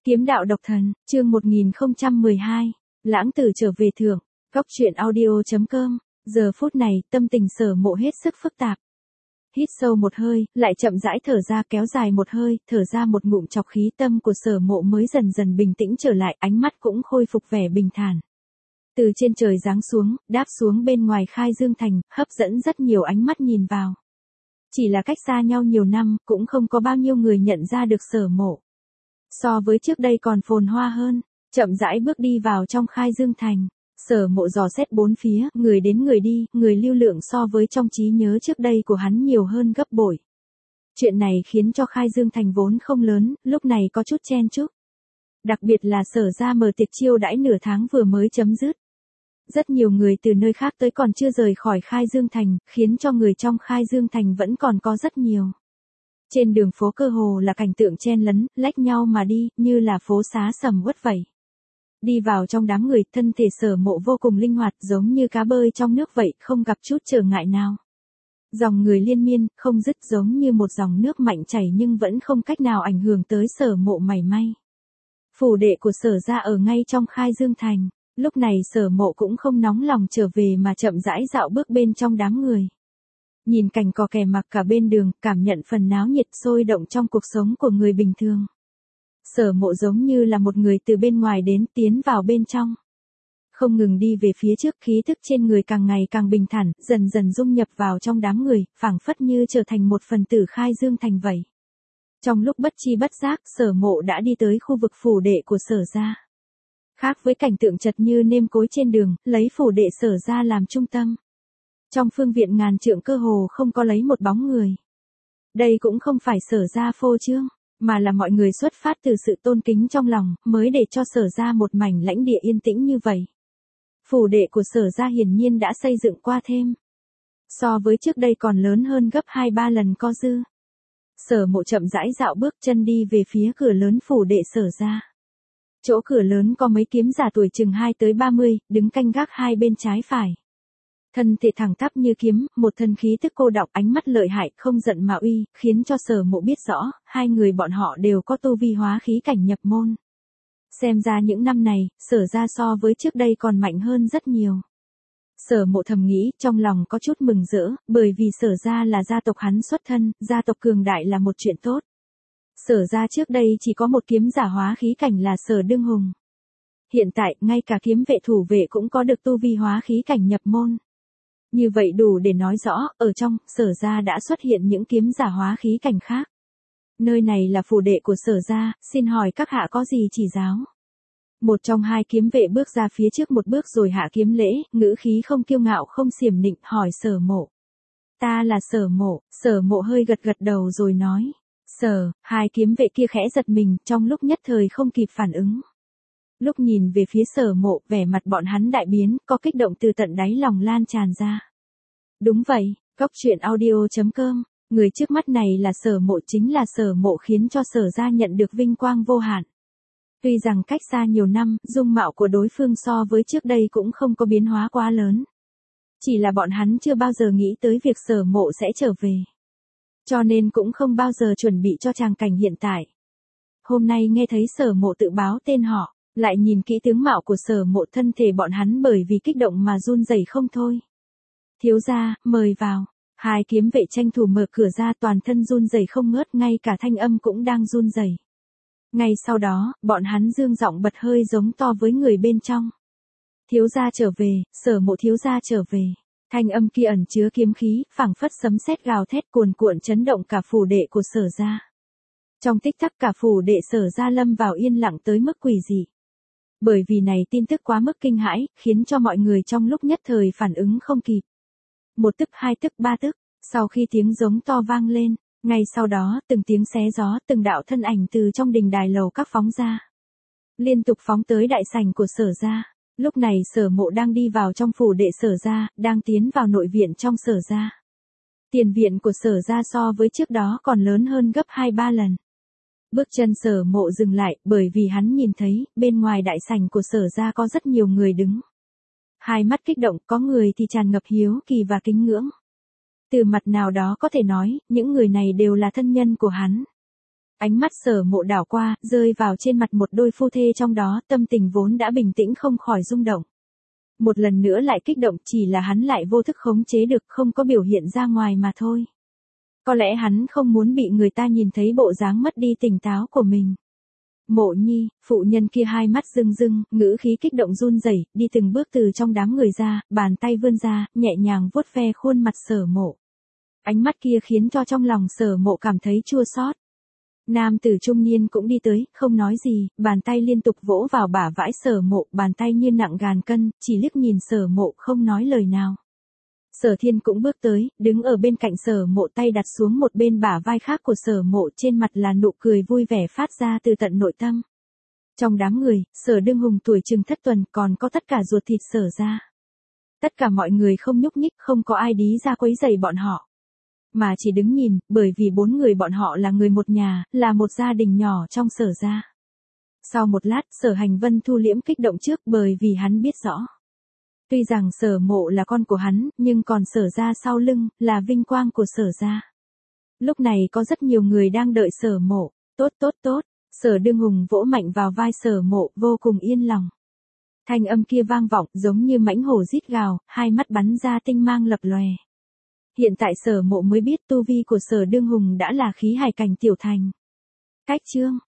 Kiếm đạo độc thần, chương 1012, lãng tử trở về thượng, góc truyện audio.com, giờ phút này, tâm tình Sở Mộ hết sức phức tạp. Hít sâu một hơi, lại chậm rãi thở ra, kéo dài một hơi, thở ra một ngụm chọc khí, tâm của Sở Mộ mới dần dần bình tĩnh trở lại, ánh mắt cũng khôi phục vẻ bình thản. Từ trên trời giáng xuống, đáp xuống bên ngoài Khai Dương Thành, hấp dẫn rất nhiều ánh mắt nhìn vào. Chỉ là cách xa nhau nhiều năm, cũng không có bao nhiêu người nhận ra được Sở Mộ. So với trước đây còn phồn hoa hơn, chậm rãi bước đi vào trong Khai Dương Thành. Sở Mộ dò xét bốn phía, người đến người đi, người lưu lượng so với trong trí nhớ trước đây của hắn nhiều hơn gấp bội. Chuyện này khiến cho Khai Dương Thành vốn không lớn, lúc này có chút chen chúc. Đặc biệt là Sở ra mở tiệc chiêu đãi nửa tháng vừa mới chấm dứt. Rất nhiều người từ nơi khác tới còn chưa rời khỏi Khai Dương Thành, khiến cho người trong Khai Dương Thành vẫn còn có rất nhiều. Trên đường phố cơ hồ là cảnh tượng chen lấn, lách nhau mà đi, như là phố xá sầm uất vậy. Đi vào trong đám người, thân thể Sở Mộ vô cùng linh hoạt, giống như cá bơi trong nước vậy, không gặp chút trở ngại nào. Dòng người liên miên, không dứt, giống như một dòng nước mạnh chảy nhưng vẫn không cách nào ảnh hưởng tới Sở Mộ mảy may. Phủ đệ của Sở ra ở ngay trong Khai Dương Thành, lúc này Sở Mộ cũng không nóng lòng trở về mà chậm rãi dạo bước bên trong đám người. Nhìn cảnh cò kè mặc cả bên đường, cảm nhận phần náo nhiệt sôi động trong cuộc sống của người bình thường. Sở Mộ giống như là một người từ bên ngoài đến, tiến vào bên trong. Không ngừng đi về phía trước, khí thức trên người càng ngày càng bình thản, dần dần dung nhập vào trong đám người, phảng phất như trở thành một phần tử Khai Dương Thành vậy. Trong lúc bất chi bất giác, Sở Mộ đã đi tới khu vực phủ đệ của Sở gia. Khác với cảnh tượng chật như nêm cối trên đường, lấy phủ đệ Sở gia làm trung tâm. Trong phương viện ngàn trượng cơ hồ không có lấy một bóng người. Đây cũng không phải Sở gia phô trương, mà là mọi người xuất phát từ sự tôn kính trong lòng, mới để cho Sở gia một mảnh lãnh địa yên tĩnh như vậy. Phủ đệ của Sở gia hiển nhiên đã xây dựng qua thêm. So với trước đây còn lớn hơn gấp 2-3 lần có dư. Sở Mộ chậm rãi dạo bước chân đi về phía cửa lớn phủ đệ Sở gia. Chỗ cửa lớn có mấy kiếm giả tuổi chừng 2-30, đứng canh gác hai bên trái phải. Thân thể thẳng tắp như kiếm, một thân khí tức cô đọng, ánh mắt lợi hại, không giận mà uy, khiến cho Sở Mộ biết rõ, hai người bọn họ đều có tu vi hóa khí cảnh nhập môn. Xem ra những năm này, Sở ra so với trước đây còn mạnh hơn rất nhiều. Sở Mộ thầm nghĩ, trong lòng có chút mừng rỡ, bởi vì Sở ra là gia tộc hắn xuất thân, gia tộc cường đại là một chuyện tốt. Sở ra trước đây chỉ có một kiếm giả hóa khí cảnh là Sở Đương Hùng. Hiện tại, ngay cả kiếm vệ thủ vệ cũng có được tu vi hóa khí cảnh nhập môn. Như vậy đủ để nói rõ, ở trong, Sở gia đã xuất hiện những kiếm giả hóa khí cảnh khác. Nơi này là phủ đệ của Sở gia, xin hỏi các hạ có gì chỉ giáo? Một trong hai kiếm vệ bước ra phía trước một bước rồi hạ kiếm lễ, ngữ khí không kiêu ngạo không xiểm nịnh, hỏi Sở Mộ. Ta là Sở Mộ. Sở Mộ hơi gật gật đầu rồi nói. Hai kiếm vệ kia khẽ giật mình, trong lúc nhất thời không kịp phản ứng. Lúc nhìn về phía Sở Mộ, vẻ mặt bọn hắn đại biến, có kích động từ tận đáy lòng lan tràn ra. Đúng vậy, góc truyện audio.com, người trước mắt này là Sở Mộ, chính là Sở Mộ khiến cho Sở gia nhận được vinh quang vô hạn. Tuy rằng cách xa nhiều năm, dung mạo của đối phương so với trước đây cũng không có biến hóa quá lớn. Chỉ là bọn hắn chưa bao giờ nghĩ tới việc Sở Mộ sẽ trở về. Cho nên cũng không bao giờ chuẩn bị cho tràng cảnh hiện tại. Hôm nay nghe thấy Sở Mộ tự báo tên họ, lại nhìn kỹ tướng mạo của Sở Mộ, thân thể bọn hắn bởi vì kích động mà run rẩy không thôi. Thiếu gia, mời vào. Hai kiếm vệ tranh thủ mở cửa ra, toàn thân run rẩy không ngớt, ngay cả thanh âm cũng đang run rẩy. Ngay sau đó, bọn hắn dương giọng bật hơi giống to với người bên trong. Thiếu gia trở về, Sở Mộ thiếu gia trở về. Thanh âm kia ẩn chứa kiếm khí, phảng phất sấm sét gào thét cuồn cuộn chấn động cả phủ đệ của Sở gia. Trong tích tắc cả phủ đệ Sở gia lâm vào yên lặng tới mức quỷ dị. Bởi vì này tin tức quá mức kinh hãi, khiến cho mọi người trong lúc nhất thời phản ứng không kịp. Một tức, hai tức, ba tức, sau khi tiếng giống to vang lên, ngay sau đó, từng tiếng xé gió, từng đạo thân ảnh từ trong đình đài lầu các phóng ra. Liên tục phóng tới đại sảnh của Sở gia. Lúc này Sở Mộ đang đi vào trong phủ đệ Sở gia, đang tiến vào nội viện trong Sở gia. Tiền viện của Sở gia so với trước đó còn lớn hơn gấp 2-3 lần. Bước chân Sở Mộ dừng lại, bởi vì hắn nhìn thấy, bên ngoài đại sảnh của Sở gia có rất nhiều người đứng. Hai mắt kích động, có người thì tràn ngập hiếu kỳ và kính ngưỡng. Từ mặt nào đó có thể nói, những người này đều là thân nhân của hắn. Ánh mắt Sở Mộ đảo qua, rơi vào trên mặt một đôi phu thê trong đó, tâm tình vốn đã bình tĩnh không khỏi rung động. Một lần nữa lại kích động, chỉ là hắn lại vô thức khống chế được, không có biểu hiện ra ngoài mà thôi. Có lẽ hắn không muốn bị người ta nhìn thấy bộ dáng mất đi tỉnh táo của mình. Mộ Nhi, phụ nhân kia hai mắt rưng rưng, ngữ khí kích động run rẩy, đi từng bước từ trong đám người ra, bàn tay vươn ra, nhẹ nhàng vuốt ve khuôn mặt Sở Mộ. Ánh mắt kia khiến cho trong lòng Sở Mộ cảm thấy chua xót. Nam tử trung niên cũng đi tới, không nói gì, bàn tay liên tục vỗ vào bả vai Sở Mộ, bàn tay như nặng ngàn cân, chỉ liếc nhìn Sở Mộ không nói lời nào. Sở Thiên cũng bước tới, đứng ở bên cạnh Sở Mộ, tay đặt xuống một bên bả vai khác của Sở Mộ, trên mặt là nụ cười vui vẻ phát ra từ tận nội tâm. Trong đám người, Sở Đương Hùng tuổi chừng thất tuần, còn có tất cả ruột thịt Sở gia. Tất cả mọi người không nhúc nhích, không có ai đi ra quấy rầy bọn họ. Mà chỉ đứng nhìn, bởi vì bốn người bọn họ là người một nhà, là một gia đình nhỏ trong Sở gia. Sau một lát, Sở Hành Vân thu liễm kích động trước, bởi vì hắn biết rõ. Tuy rằng Sở Mộ là con của hắn, nhưng còn Sở gia sau lưng, là vinh quang của Sở gia. Lúc này có rất nhiều người đang đợi Sở Mộ. Tốt tốt tốt, Sở Đương Hùng vỗ mạnh vào vai Sở Mộ, vô cùng yên lòng. Thanh âm kia vang vọng, giống như mãnh hổ rít gào, hai mắt bắn ra tinh mang lập lòe. Hiện tại Sở Mộ mới biết tu vi của Sở Đương Hùng đã là khí hải cảnh tiểu thành. Cách chương